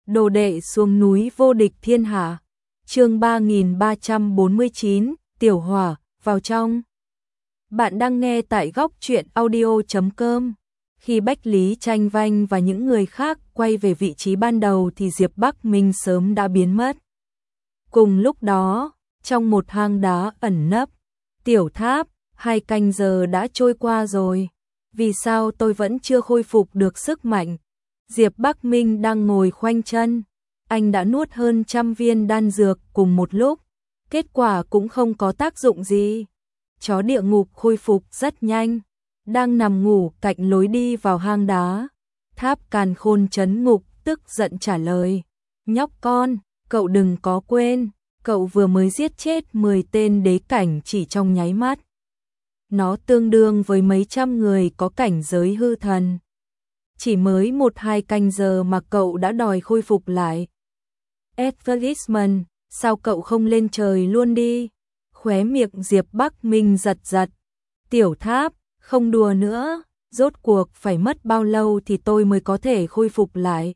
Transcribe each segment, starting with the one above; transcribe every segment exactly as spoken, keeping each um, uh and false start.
Đồ đệ xuống núi vô địch thiên hạ. Chương ba nghìn ba trăm bốn mươi chín, Tiểu Hỏa, vào trong. Bạn đang nghe tại góc truyện audio chấm com. Khi Bách Lý Tranh Vanh và những người khác quay về vị trí ban đầu thì Diệp Bắc Minh sớm đã biến mất. Cùng lúc đó, trong một hang đá ẩn nấp, Tiểu Tháp, hai canh giờ đã trôi qua rồi. Vì sao tôi vẫn chưa khôi phục được sức mạnh? Diệp Bắc Minh đang ngồi khoanh chân. Anh đã nuốt hơn trăm viên đan dược cùng một lúc. Kết quả cũng không có tác dụng gì. Chó địa ngục khôi phục rất nhanh. Đang nằm ngủ cạnh lối đi vào hang đá. Tháp Càn Khôn trấn ngục tức giận trả lời. Nhóc con, cậu đừng có quên. Cậu vừa mới giết chết mười tên đế cảnh chỉ trong nháy mắt. Nó tương đương với mấy trăm người có cảnh giới hư thần. Chỉ mới một hai canh giờ mà cậu đã đòi khôi phục lại. Advertisement, sao cậu không lên trời luôn đi? Khóe miệng Diệp Bắc Minh giật giật. Tiểu Tháp, không đùa nữa, rốt cuộc phải mất bao lâu thì tôi mới có thể khôi phục lại?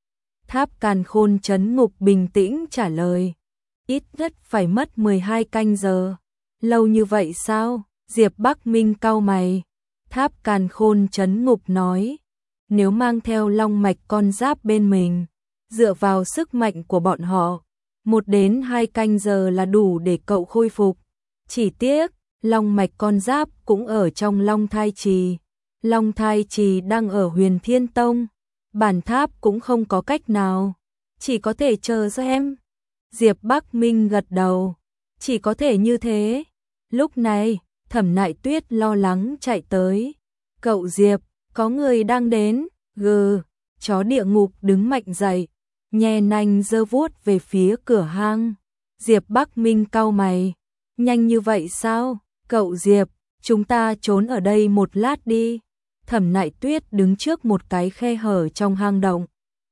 Tháp Càn Khôn trấn ngục bình tĩnh trả lời. Ít nhất phải mất mười hai canh giờ. Lâu như vậy sao? Diệp Bắc Minh cau mày. Tháp Càn Khôn trấn ngục nói. Nếu mang theo long mạch con giáp bên mình, dựa vào sức mạnh của bọn họ, một đến hai canh giờ là đủ để cậu khôi phục. Chỉ tiếc, long mạch con giáp cũng ở trong Long Thai Trì. Long Thai Trì đang ở Huyền Thiên Tông. Bản tháp cũng không có cách nào. Chỉ có thể chờ xem. Diệp Bắc Minh gật đầu. Chỉ có thể như thế. Lúc này, Thẩm Nại Tuyết lo lắng chạy tới. Cậu Diệp, có người đang đến. Gừ, chó địa ngục đứng mạnh dậy, nhe nanh giơ vuốt về phía cửa hang. Diệp Bắc Minh cau mày. Nhanh như vậy sao? Cậu Diệp, chúng ta trốn ở đây một lát đi. Thẩm Nại Tuyết đứng trước một cái khe hở trong hang động.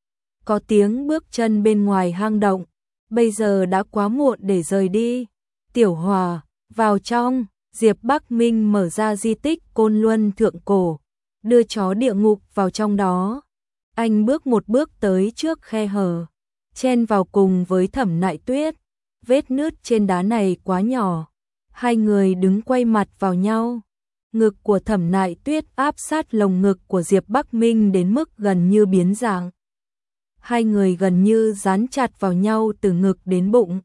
Có tiếng bước chân bên ngoài hang động. Bây giờ đã quá muộn để rời đi. Tiểu Hòa, vào trong. Diệp Bắc Minh mở ra di tích Côn Luân Thượng Cổ, đưa chó địa ngục vào trong đó. Anh bước một bước tới trước khe hở, chen vào cùng với Thẩm Nại Tuyết. Vết nứt trên đá này quá nhỏ. Hai người đứng quay mặt vào nhau. Ngực của Thẩm Nại Tuyết áp sát lồng ngực của Diệp Bắc Minh đến mức gần như biến dạng. Hai người gần như dán chặt vào nhau từ ngực đến bụng.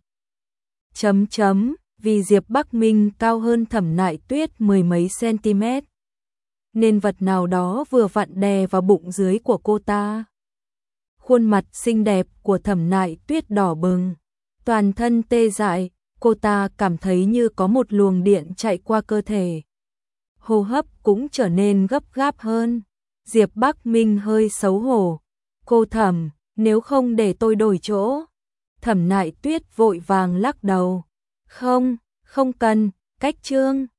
Chấm chấm, vì Diệp Bắc Minh cao hơn Thẩm Nại Tuyết mười mấy cm, nên vật nào đó vừa vặn đè vào bụng dưới của cô ta. Khuôn mặt xinh đẹp của Thẩm Nại Tuyết đỏ bừng, toàn thân tê dại, cô ta cảm thấy như có một luồng điện chạy qua cơ thể. Hô hấp cũng trở nên gấp gáp hơn. Diệp Bắc Minh hơi xấu hổ. Cô Thẩm, nếu không để tôi đổi chỗ. Thẩm Nại Tuyết vội vàng lắc đầu. Không, không cần, cách trương.